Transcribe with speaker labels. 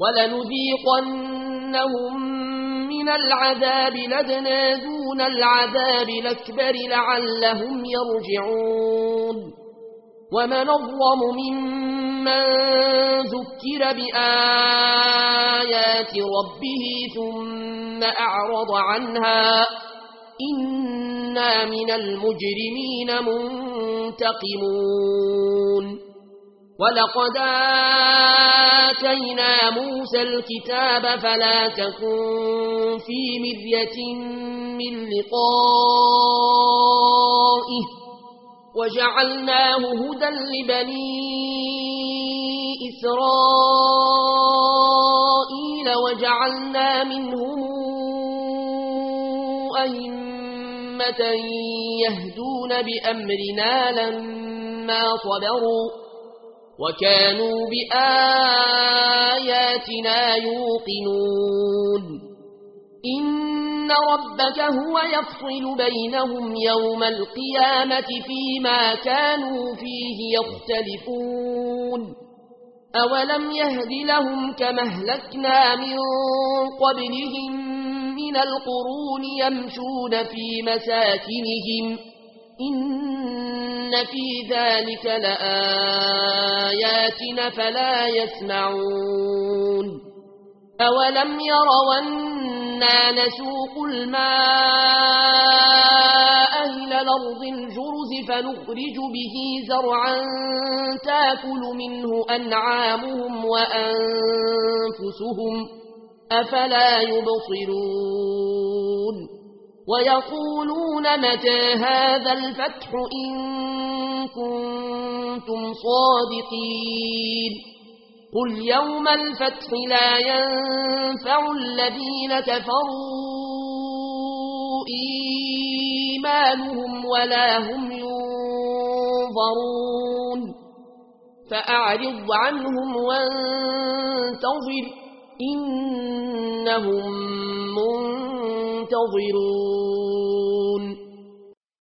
Speaker 1: ولنذيقنهم من العذاب لدنا دون العذاب الأكبر لعلهم يرجعون ومن أظلم ممن ذكر بآيات ربه ثم أعرض عنها إنا من المجرمين منتقمون ولقد آتينا موسى الكتاب فلا تكن في مرية من لقائه وجعلناه هدى لبني إسرائيل وجعلنا منهم أئمة يهدون بأمرنا لما صبروا وكانوا بآياتنا يوقنون إن ربك هو يفصل بينهم يوم القيامة فيما كانوا فيه يختلفون أولم يهد لهم كما أهلكنا من قبلهم من القرون يمشون في مساكنهم إن في ذلك لآيات فلا يسمعون أولم يروا أنا نسوق الماء إلى الأرض الجرز فنخرج به زرعا تاكل منه أنعامهم وأنفسهم أفلا يبصرون ويقولون متى هذا الفتح إن كنتم صادقين قل يوم الفتح لا ينفع الذين كفروا إيمانهم ولا هم ينظرون فأعرض عنهم وانتظر إنهم منتظرون